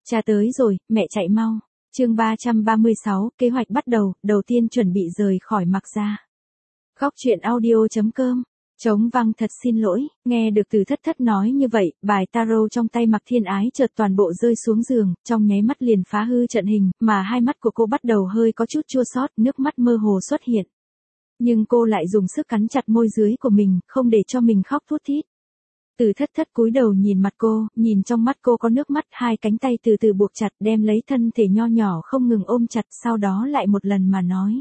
Cha tới rồi, mẹ chạy mau. Chương 336, kế hoạch bắt đầu, đầu tiên chuẩn bị rời khỏi Mạc gia. Góc truyện audio.com. Trống vang thật xin lỗi, nghe được Từ Thất Thất nói như vậy, bài tarot trong tay Mạc Thiên Ái chợt toàn bộ rơi xuống giường, trong nháy mắt liền phá hư trận hình, mà hai mắt của cô bắt đầu hơi có chút chua xót, nước mắt mơ hồ xuất hiện. Nhưng cô lại dùng sức cắn chặt môi dưới của mình, không để cho mình khóc thút thít. Từ Thất Thất cúi đầu nhìn mặt cô, nhìn trong mắt cô có nước mắt, hai cánh tay từ từ buộc chặt đem lấy thân thể nho nhỏ không ngừng ôm chặt, sau đó lại một lần mà nói.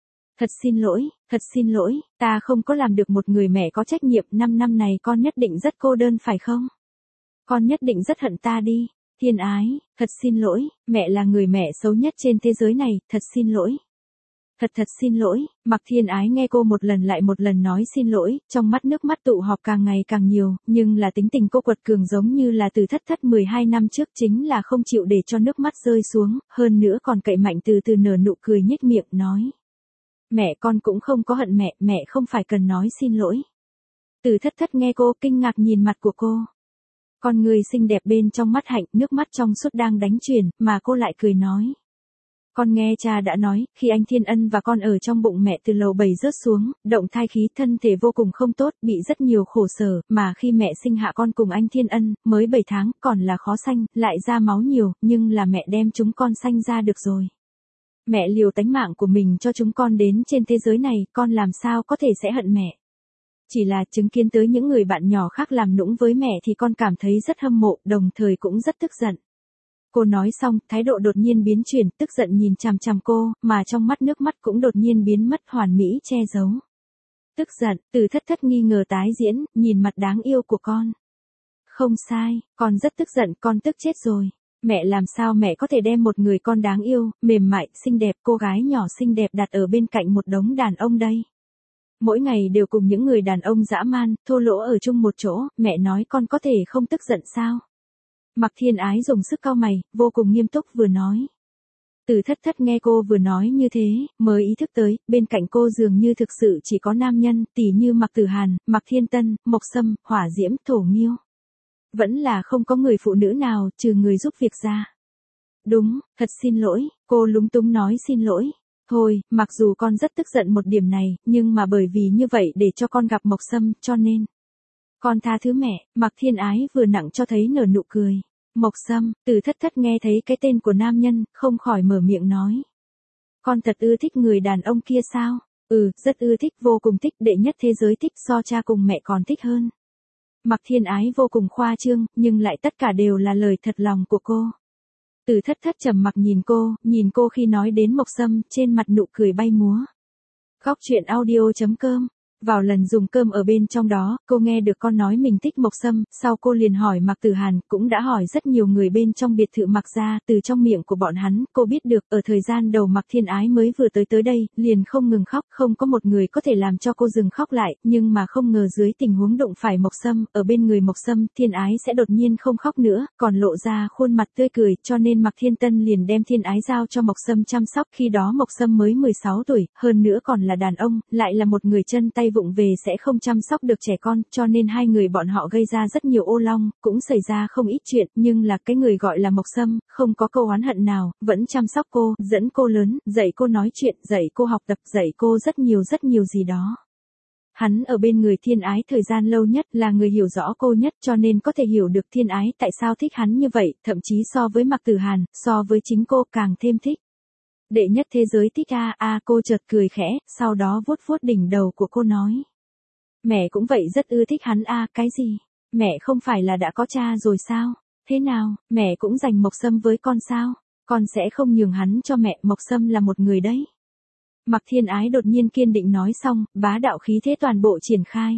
Thật xin lỗi, ta không có làm được một người mẹ có trách nhiệm, 5 năm này con nhất định rất cô đơn phải không? Con nhất định rất hận ta đi. Thiên Ái, thật xin lỗi, mẹ là người mẹ xấu nhất trên thế giới này, thật xin lỗi. Thật xin lỗi, Mạc Thiên Ái nghe cô một lần lại một lần nói xin lỗi, trong mắt nước mắt tụ họp càng ngày càng nhiều, nhưng là tính tình cô quật cường giống như là Từ Thất Thất 12 năm trước, chính là không chịu để cho nước mắt rơi xuống, hơn nữa còn cậy mạnh từ từ nở nụ cười nhếch miệng nói. Mẹ con cũng không có hận mẹ không phải cần nói xin lỗi. Từ Thất Thất nghe cô kinh ngạc nhìn mặt của cô. Con người xinh đẹp bên trong mắt hạnh, nước mắt trong suốt đang đánh chuyển, mà cô lại cười nói. Con nghe cha đã nói, khi anh Thiên Ân và con ở trong bụng mẹ từ lầu 7 rớt xuống, động thai khí thân thể vô cùng không tốt, bị rất nhiều khổ sở, mà khi mẹ sinh hạ con cùng anh Thiên Ân, mới 7 tháng, còn là khó sanh, lại ra máu nhiều, nhưng là mẹ đem chúng con sanh ra được rồi. Mẹ liều tánh mạng của mình cho chúng con đến trên thế giới này, con làm sao có thể sẽ hận mẹ. Chỉ là chứng kiến tới những người bạn nhỏ khác làm nũng với mẹ thì con cảm thấy rất hâm mộ, đồng thời cũng rất tức giận. Cô nói xong, thái độ đột nhiên biến chuyển, tức giận nhìn chằm chằm cô, mà trong mắt nước mắt cũng đột nhiên biến mất hoàn mỹ che giấu. Tức giận, Từ Thất Thất nghi ngờ tái diễn, nhìn mặt đáng yêu của con. Không sai, con rất tức giận, con tức chết rồi. Mẹ làm sao mẹ có thể đem một người con đáng yêu, mềm mại, xinh đẹp, cô gái nhỏ xinh đẹp đặt ở bên cạnh một đống đàn ông đây. Mỗi ngày đều cùng những người đàn ông dã man, thô lỗ ở chung một chỗ, mẹ nói con có thể không tức giận sao? Mạc Thiên Ái dùng sức cau mày, vô cùng nghiêm túc vừa nói. Từ Thất Thất nghe cô vừa nói như thế, mới ý thức tới, bên cạnh cô dường như thực sự chỉ có nam nhân, tỉ như Mạc Tử Hàn, Mạc Thiên Tân, Mộc Sâm, Hỏa Diễm, Thổ Nghiêu. Vẫn là không có người phụ nữ nào, trừ người giúp việc ra. Đúng, thật xin lỗi, cô lúng túng nói xin lỗi. Thôi, mặc dù con rất tức giận một điểm này, nhưng mà bởi vì như vậy để cho con gặp Mộc Sâm, cho nên. Con tha thứ mẹ, Mạc Thiên Ái vừa nặng cho thấy nở nụ cười. Mộc Sâm, Từ Thất Thất nghe thấy cái tên của nam nhân, không khỏi mở miệng nói. Con thật ưa thích người đàn ông kia sao? Rất ưa thích, vô cùng thích, đệ nhất thế giới thích, so cha cùng mẹ còn thích hơn. Mạc Thiên Ái vô cùng khoa trương, nhưng lại tất cả đều là lời thật lòng của cô. Từ Thất Thất trầm mặc nhìn cô khi nói đến Mộc Sâm, trên mặt nụ cười bay múa. Góc truyện audio.com. Vào lần dùng cơm ở bên trong đó, cô nghe được con nói mình thích Mộc Sâm, sau cô liền hỏi Mạc Tử Hàn, cũng đã hỏi rất nhiều người bên trong biệt thự Mạc gia, từ trong miệng của bọn hắn, cô biết được, ở thời gian đầu Mạc Thiên Ái mới vừa tới đây, liền không ngừng khóc, không có một người có thể làm cho cô dừng khóc lại, nhưng mà không ngờ dưới tình huống đụng phải Mộc Sâm, ở bên người Mộc Sâm, Thiên Ái sẽ đột nhiên không khóc nữa, còn lộ ra khuôn mặt tươi cười, cho nên Mạc Thiên Tân liền đem Thiên Ái giao cho Mộc Sâm chăm sóc, khi đó Mộc Sâm mới 16 tuổi, hơn nữa còn là đàn ông, lại là một người chân tay vụng về sẽ không chăm sóc được trẻ con, cho nên hai người bọn họ gây ra rất nhiều ô long, cũng xảy ra không ít chuyện, nhưng là cái người gọi là Mộc Sâm, không có câu oán hận nào, vẫn chăm sóc cô, dẫn cô lớn, dạy cô nói chuyện, dạy cô học tập, dạy cô rất nhiều gì đó. Hắn ở bên người Thiên Ái thời gian lâu nhất, là người hiểu rõ cô nhất, cho nên có thể hiểu được Thiên Ái tại sao thích hắn như vậy, thậm chí so với Mạc Tử Hàn, so với chính cô càng thêm thích. Đệ nhất thế giới thích cô chợt cười khẽ, sau đó vuốt vuốt đỉnh đầu của cô nói. Mẹ cũng vậy rất ưa thích hắn cái gì? Mẹ không phải là đã có cha rồi sao? Thế nào, mẹ cũng dành Mộc Sâm với con sao? Con sẽ không nhường hắn cho mẹ, Mộc Sâm là một người đấy. Mạc Thiên Ái đột nhiên kiên định nói xong, bá đạo khí thế toàn bộ triển khai.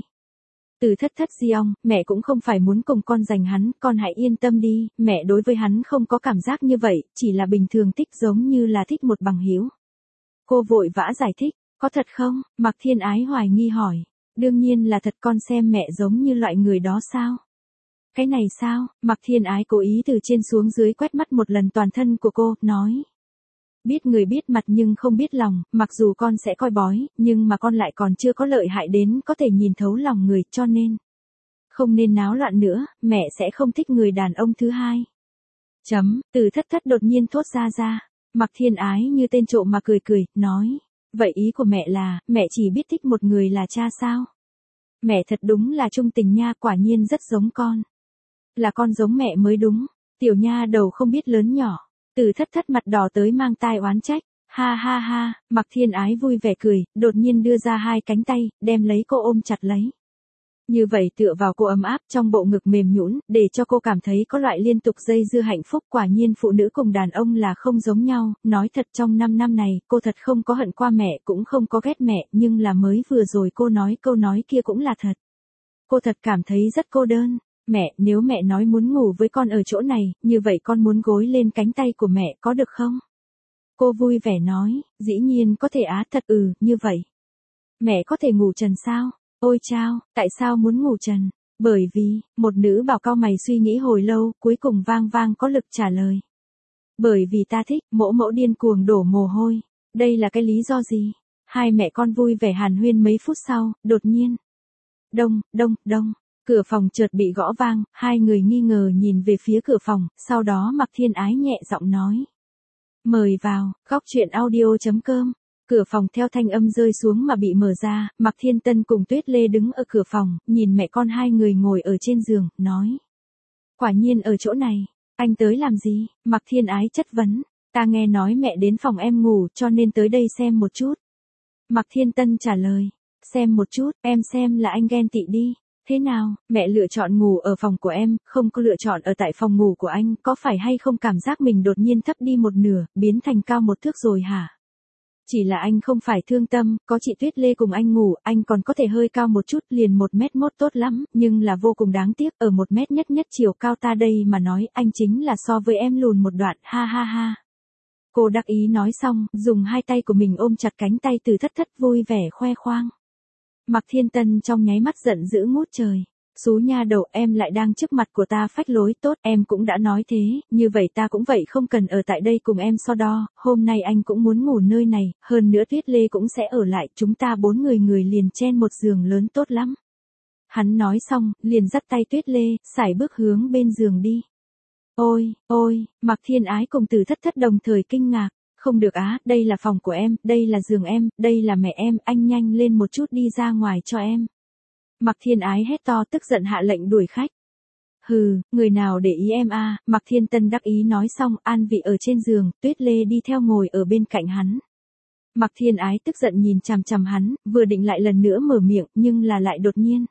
Từ Thất Thất Diong, mẹ cũng không phải muốn cùng con giành hắn, con hãy yên tâm đi, mẹ đối với hắn không có cảm giác như vậy, chỉ là bình thường thích giống như là thích một bằng hữu. Cô vội vã giải thích, có thật không? Mạc Thiên Ái hoài nghi hỏi. Đương nhiên là thật, con xem mẹ giống như loại người đó sao? Cái này sao? Mạc Thiên Ái cố ý từ trên xuống dưới quét mắt một lần toàn thân của cô, nói. Biết người biết mặt nhưng không biết lòng, mặc dù con sẽ coi bói, nhưng mà con lại còn chưa có lợi hại đến có thể nhìn thấu lòng người, cho nên. Không nên náo loạn nữa, mẹ sẽ không thích người đàn ông thứ hai. Từ thất thất đột nhiên thốt ra. Mạc Thiên Ái như tên trộm mà cười, nói. Vậy ý của mẹ là, mẹ chỉ biết thích một người là cha sao? Mẹ thật đúng là trung tình nha, quả nhiên rất giống con. Là con giống mẹ mới đúng. Tiểu nha đầu không biết lớn nhỏ. Từ thất thất mặt đỏ tới mang tai oán trách. Ha ha ha, Mạc Thiên Ái vui vẻ cười, đột nhiên đưa ra hai cánh tay, đem lấy cô ôm chặt lấy. Như vậy tựa vào cô ấm áp trong bộ ngực mềm nhũn, để cho cô cảm thấy có loại liên tục dây dưa hạnh phúc. Quả nhiên phụ nữ cùng đàn ông là không giống nhau, nói thật trong 5 năm này, cô thật không có hận qua mẹ cũng không có ghét mẹ, nhưng là mới vừa rồi cô nói câu nói kia cũng là thật. Cô thật cảm thấy rất cô đơn. Mẹ, nếu mẹ nói muốn ngủ với con ở chỗ này, như vậy con muốn gối lên cánh tay của mẹ có được không? Cô vui vẻ nói, dĩ nhiên có thể á, thật như vậy. Mẹ có thể ngủ trần sao? Ôi chao, tại sao muốn ngủ trần? Bởi vì, một nữ bảo cao mày suy nghĩ hồi lâu, cuối cùng vang vang có lực trả lời. Bởi vì ta thích, mỗ mỗ điên cuồng đổ mồ hôi. Đây là cái lý do gì? Hai mẹ con vui vẻ hàn huyên mấy phút sau, đột nhiên. Đông, cửa phòng chợt bị gõ vang, hai người nghi ngờ nhìn về phía cửa phòng, sau đó Mạc Thiên Ái nhẹ giọng nói. Mời vào, góc truyện audio.com. Cửa phòng theo thanh âm rơi xuống mà bị mở ra, Mạc Thiên Tân cùng Tuyết Lê đứng ở cửa phòng, nhìn mẹ con hai người ngồi ở trên giường, nói. Quả nhiên ở chỗ này, anh tới làm gì? Mạc Thiên Ái chất vấn, ta nghe nói mẹ đến phòng em ngủ cho nên tới đây xem một chút. Mạc Thiên Tân trả lời, xem một chút, em xem là anh ghen tị đi. Thế nào, mẹ lựa chọn ngủ ở phòng của em, không có lựa chọn ở tại phòng ngủ của anh, có phải hay không cảm giác mình đột nhiên thấp đi một nửa, biến thành cao một thước rồi hả? Chỉ là anh không phải thương tâm, có chị Tuyết Lê cùng anh ngủ, anh còn có thể hơi cao một chút, liền 1m1 tốt lắm, nhưng là vô cùng đáng tiếc, ở 1m nhất chiều cao ta đây mà nói, anh chính là so với em lùn một đoạn, ha ha ha. Cô đắc ý nói xong, dùng hai tay của mình ôm chặt cánh tay từ thất thất vui vẻ khoe khoang. Mạc Thiên Tân trong nháy mắt giận dữ ngút trời. Xú nha đầu, em lại đang trước mặt của ta phách lối, tốt, em cũng đã nói thế, như vậy ta cũng vậy, không cần ở tại đây cùng em so đo, hôm nay anh cũng muốn ngủ nơi này, hơn nữa Tuyết Lê cũng sẽ ở lại, chúng ta 4 người liền chen một giường lớn tốt lắm. Hắn nói xong, liền dắt tay Tuyết Lê, sải bước hướng bên giường đi. Ôi, Mạc Thiên Ái cùng Từ thất thất đồng thời kinh ngạc. Không được á, đây là phòng của em, đây là giường em, đây là mẹ em, anh nhanh lên một chút đi ra ngoài cho em. Mạc Thiên Ái hét to tức giận hạ lệnh đuổi khách. Hừ, người nào để ý em à, Mạc Thiên Tân đắc ý nói xong, an vị ở trên giường, Tuyết Lê đi theo ngồi ở bên cạnh hắn. Mạc Thiên Ái tức giận nhìn chằm chằm hắn, vừa định lại lần nữa mở miệng, nhưng là lại đột nhiên.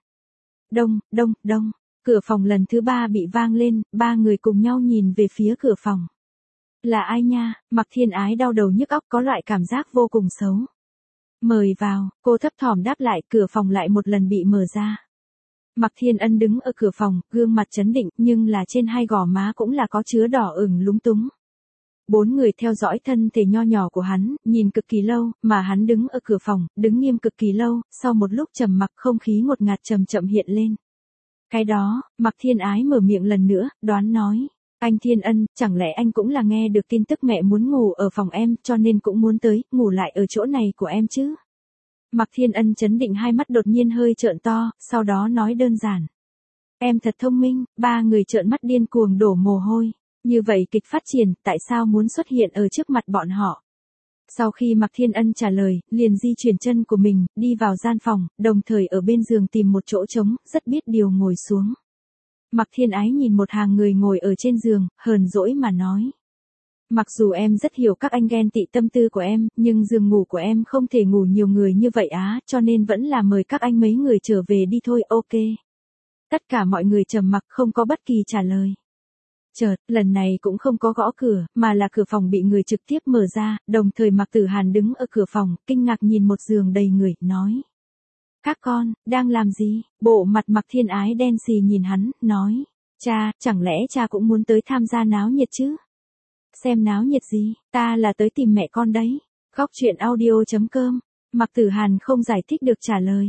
Đông, cửa phòng lần thứ 3 bị vang lên, 3 người cùng nhau nhìn về phía cửa phòng. Là ai nha? Mạc Thiên Ái đau đầu nhức óc, có loại cảm giác vô cùng xấu. Mời vào, cô thấp thỏm đáp lại, cửa phòng lại một lần bị mở ra. Mạc Thiên Ân đứng ở cửa phòng, gương mặt trấn định, nhưng là trên hai gò má cũng là có chứa đỏ ửng lúng túng. 4 người theo dõi thân thể nho nhỏ của hắn, nhìn cực kỳ lâu, mà hắn đứng ở cửa phòng, đứng nghiêm cực kỳ lâu, sau một lúc trầm mặc không khí ngột ngạt chậm chậm hiện lên. Cái đó, Mạc Thiên Ái mở miệng lần nữa, đoán nói. Anh Thiên Ân, chẳng lẽ anh cũng là nghe được tin tức mẹ muốn ngủ ở phòng em, cho nên cũng muốn tới, ngủ lại ở chỗ này của em chứ? Mạc Thiên Ân chấn định, hai mắt đột nhiên hơi trợn to, sau đó nói đơn giản. Em thật thông minh, 3 người trợn mắt điên cuồng đổ mồ hôi. Như vậy kịch phát triển, tại sao muốn xuất hiện ở trước mặt bọn họ? Sau khi Mạc Thiên Ân trả lời, liền di chuyển chân của mình, đi vào gian phòng, đồng thời ở bên giường tìm một chỗ trống, rất biết điều ngồi xuống. Mạc Thiên Ái nhìn một hàng người ngồi ở trên giường, hờn dỗi mà nói. Mặc dù em rất hiểu các anh ghen tị tâm tư của em, nhưng giường ngủ của em không thể ngủ nhiều người như vậy á, cho nên vẫn là mời các anh mấy người trở về đi thôi, ok. Tất cả mọi người trầm mặc không có bất kỳ trả lời. Chợt, lần này cũng không có gõ cửa, mà là cửa phòng bị người trực tiếp mở ra, đồng thời Mạc Tử Hàn đứng ở cửa phòng, kinh ngạc nhìn một giường đầy người, nói. Các con, đang làm gì? Bộ mặt Mạc Thiên Ái đen xì nhìn hắn, nói. Cha, chẳng lẽ cha cũng muốn tới tham gia náo nhiệt chứ? Xem náo nhiệt gì, ta là tới tìm mẹ con đấy. Góc truyện audio.com. Mạc Tử Hàn không giải thích được trả lời.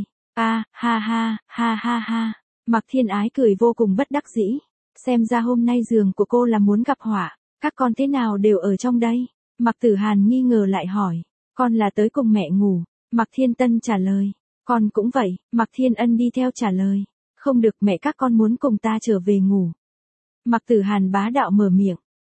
Ha. Mạc Thiên Ái cười vô cùng bất đắc dĩ. Xem ra hôm nay giường của cô là muốn gặp họa. Các con thế nào đều ở trong đây? Mạc Tử Hàn nghi ngờ lại hỏi. Con là tới cùng mẹ ngủ. Mạc Thiên Tân trả lời. Con cũng vậy, Mạc Thiên Ân đi theo trả lời. Không được, mẹ các con muốn cùng ta trở về ngủ. Mạc Tử Hàn bá đạo mở miệng.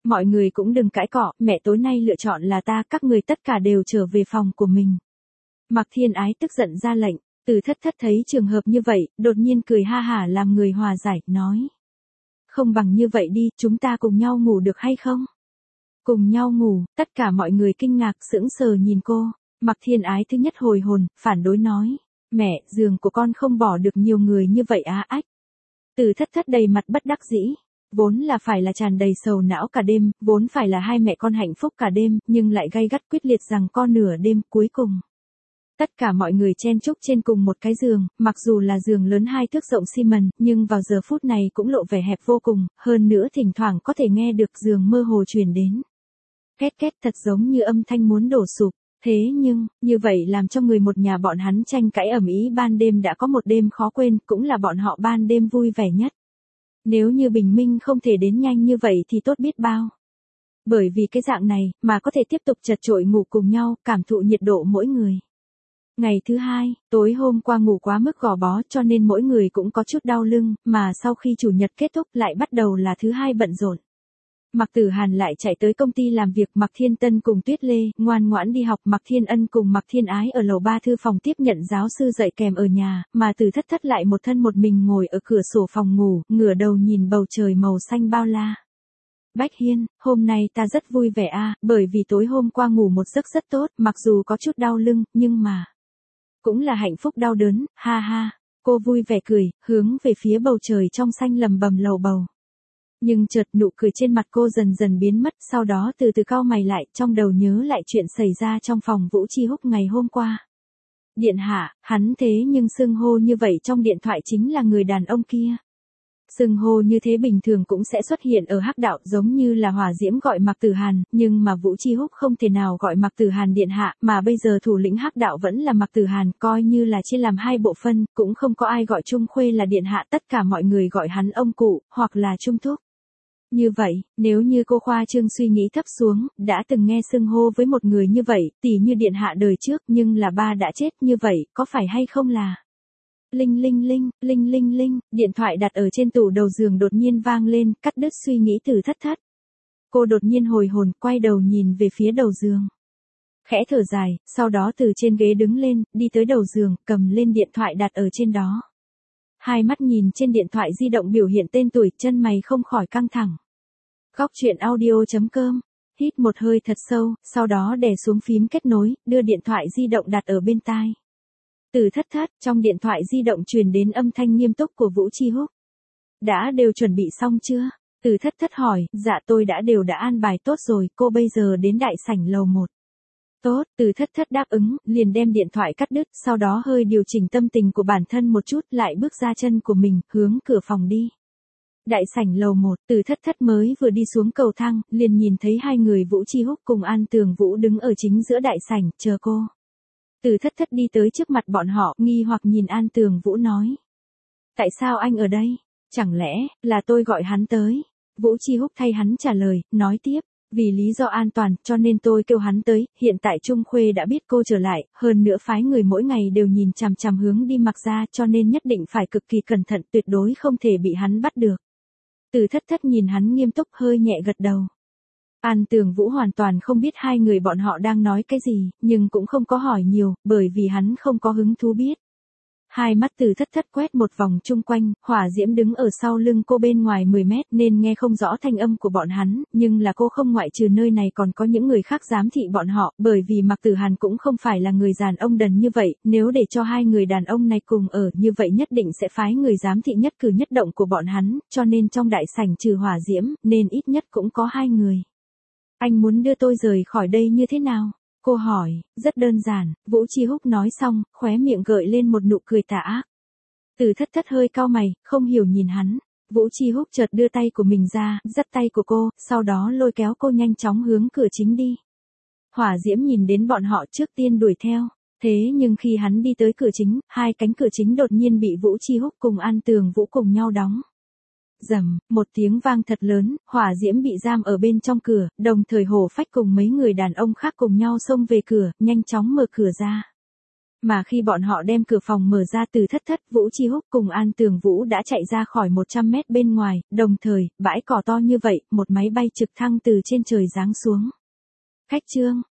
Mọi người cũng đừng cãi cọ, mẹ tối nay lựa chọn là ta, các người tất cả đều trở về phòng của mình. Mạc Thiên Ái tức giận ra lệnh, Từ Thất Thất thấy trường hợp như vậy, đột nhiên cười ha hả làm người hòa giải, nói. Không bằng như vậy đi, chúng ta cùng nhau ngủ được hay không? Cùng nhau ngủ, tất cả mọi người kinh ngạc sững sờ nhìn cô. Mạc Thiên Ái thứ nhất hồi hồn, phản đối nói. Mẹ, giường của con không bỏ được nhiều người như vậy á ách. Từ Thất Thất đầy mặt bất đắc dĩ. Vốn là phải là tràn đầy sầu não cả đêm, vốn phải là hai mẹ con hạnh phúc cả đêm, nhưng lại gay gắt quyết liệt rằng con nửa đêm cuối cùng. Tất cả mọi người chen chúc trên cùng một cái giường, mặc dù là giường lớn 2 thước rộng xi mần, nhưng vào giờ phút này cũng lộ vẻ hẹp vô cùng, hơn nữa thỉnh thoảng có thể nghe được giường mơ hồ truyền đến. Két két thật giống như âm thanh muốn đổ sụp. Thế nhưng, như vậy làm cho người một nhà bọn hắn tranh cãi ầm ĩ ban đêm đã có một đêm khó quên, cũng là bọn họ ban đêm vui vẻ nhất. Nếu như bình minh không thể đến nhanh như vậy thì tốt biết bao. Bởi vì cái dạng này, mà có thể tiếp tục chật chội ngủ cùng nhau, cảm thụ nhiệt độ mỗi người. Ngày thứ hai, tối hôm qua ngủ quá mức gò bó cho nên mỗi người cũng có chút đau lưng, mà sau khi chủ nhật kết thúc lại bắt đầu là thứ hai bận rộn. Mạc Tử Hàn lại chạy tới công ty làm việc, Mạc Thiên Tân cùng Tuyết Lê ngoan ngoãn đi học, Mạc Thiên Ân cùng Mạc Thiên Ái ở lầu 3 thư phòng tiếp nhận giáo sư dạy kèm ở nhà, mà Từ Thất Thất lại một thân một mình ngồi ở cửa sổ phòng ngủ, ngửa đầu nhìn bầu trời màu xanh bao la. Bách Hiên, hôm nay ta rất vui vẻ bởi vì tối hôm qua ngủ một giấc rất tốt, mặc dù có chút đau lưng, nhưng mà cũng là hạnh phúc đau đớn, ha ha. Cô vui vẻ cười, hướng về phía bầu trời trong xanh lầm bầm lầu bầu. Nhưng chợt nụ cười trên mặt cô dần dần biến mất, sau đó từ từ cau mày lại, trong đầu nhớ lại chuyện xảy ra trong phòng Vũ Chi Húc ngày hôm qua. Điện hạ, hắn thế nhưng xưng hô như vậy trong điện thoại chính là người đàn ông kia. Xưng hô như thế bình thường cũng sẽ xuất hiện ở hắc đạo, giống như là Hỏa Diễm gọi Mạc Tử Hàn, nhưng mà Vũ Chi Húc không thể nào gọi Mạc Tử Hàn điện hạ, mà bây giờ thủ lĩnh hắc đạo vẫn là Mạc Tử Hàn, coi như là chia làm 2 bộ phân, cũng không có ai gọi Trung Khuê là điện hạ, tất cả mọi người gọi hắn ông cụ, hoặc là Trung Thúc. Như vậy, nếu như cô khoa trương suy nghĩ thấp xuống, đã từng nghe xưng hô với một người như vậy, tỉ như điện hạ đời trước, nhưng là ba đã chết, như vậy, có phải hay không là... Linh linh linh, linh linh linh, điện thoại đặt ở trên tủ đầu giường đột nhiên vang lên, cắt đứt suy nghĩ Từ Thất Thất. Cô đột nhiên hồi hồn, quay đầu nhìn về phía đầu giường. Khẽ thở dài, sau đó từ trên ghế đứng lên, đi tới đầu giường, cầm lên điện thoại đặt ở trên đó. Hai mắt nhìn trên điện thoại di động biểu hiện tên tuổi, chân mày không khỏi căng thẳng. Góc truyện audio.com, hít một hơi thật sâu, sau đó đè xuống phím kết nối, đưa điện thoại di động đặt ở bên tai. Từ Thất Thất, trong điện thoại di động truyền đến âm thanh nghiêm túc của Vũ Chi Húc. Đã đều chuẩn bị xong chưa? Từ Thất Thất hỏi, dạ tôi đều đã an bài tốt rồi, cô bây giờ đến đại sảnh lầu 1. Tốt, Từ Thất Thất đáp ứng, liền đem điện thoại cắt đứt, sau đó hơi điều chỉnh tâm tình của bản thân một chút, lại bước ra chân của mình, hướng cửa phòng đi. Đại sảnh lầu 1, Từ Thất Thất mới vừa đi xuống cầu thang, liền nhìn thấy hai người Vũ Chi Húc cùng An Tường Vũ đứng ở chính giữa đại sảnh, chờ cô. Từ Thất Thất đi tới trước mặt bọn họ, nghi hoặc nhìn An Tường Vũ nói. Tại sao anh ở đây? Chẳng lẽ, là tôi gọi hắn tới? Vũ Chi Húc thay hắn trả lời, nói tiếp. Vì lý do an toàn, cho nên tôi kêu hắn tới, hiện tại Trung Khuê đã biết cô trở lại, hơn nữa phái người mỗi ngày đều nhìn chằm chằm hướng đi Mạc gia, cho nên nhất định phải cực kỳ cẩn thận, tuyệt đối không thể bị hắn bắt được. Từ Thất Thất nhìn hắn nghiêm túc, hơi nhẹ gật đầu. An Tường Vũ hoàn toàn không biết hai người bọn họ đang nói cái gì, nhưng cũng không có hỏi nhiều, bởi vì hắn không có hứng thú biết. Hai mắt Từ Thất Thất quét một vòng chung quanh, Hỏa Diễm đứng ở sau lưng cô bên ngoài 10 mét nên nghe không rõ thanh âm của bọn hắn, nhưng là cô không ngoại trừ nơi này còn có những người khác giám thị bọn họ, bởi vì Mạc Tử Hàn cũng không phải là người đàn ông đần như vậy, nếu để cho hai người đàn ông này cùng ở như vậy nhất định sẽ phái người giám thị nhất cử nhất động của bọn hắn, cho nên trong đại sảnh trừ Hỏa Diễm, nên ít nhất cũng có 2 người. Anh muốn đưa tôi rời khỏi đây như thế nào? Cô hỏi, rất đơn giản, Vũ Chi Húc nói xong, khóe miệng gợi lên một nụ cười tà ác. Từ Thất Thất hơi cau mày, không hiểu nhìn hắn. Vũ Chi Húc chợt đưa tay của mình ra, dắt tay của cô, sau đó lôi kéo cô nhanh chóng hướng cửa chính đi. Hỏa Diễm nhìn đến bọn họ trước tiên đuổi theo. Thế nhưng khi hắn đi tới cửa chính, 2 cánh cửa chính đột nhiên bị Vũ Chi Húc cùng An Tường Vũ cùng nhau đóng. Rầm, một tiếng vang thật lớn, Hỏa Diễm bị giam ở bên trong cửa, đồng thời Hổ Phách cùng mấy người đàn ông khác cùng nhau xông về cửa, nhanh chóng mở cửa ra. Mà khi bọn họ đem cửa phòng mở ra, Từ Thất Thất, Vũ Chi Húc cùng An Tường Vũ đã chạy ra khỏi 100 mét bên ngoài, đồng thời, bãi cỏ to như vậy, một máy bay trực thăng từ trên trời giáng xuống. Khách Trương,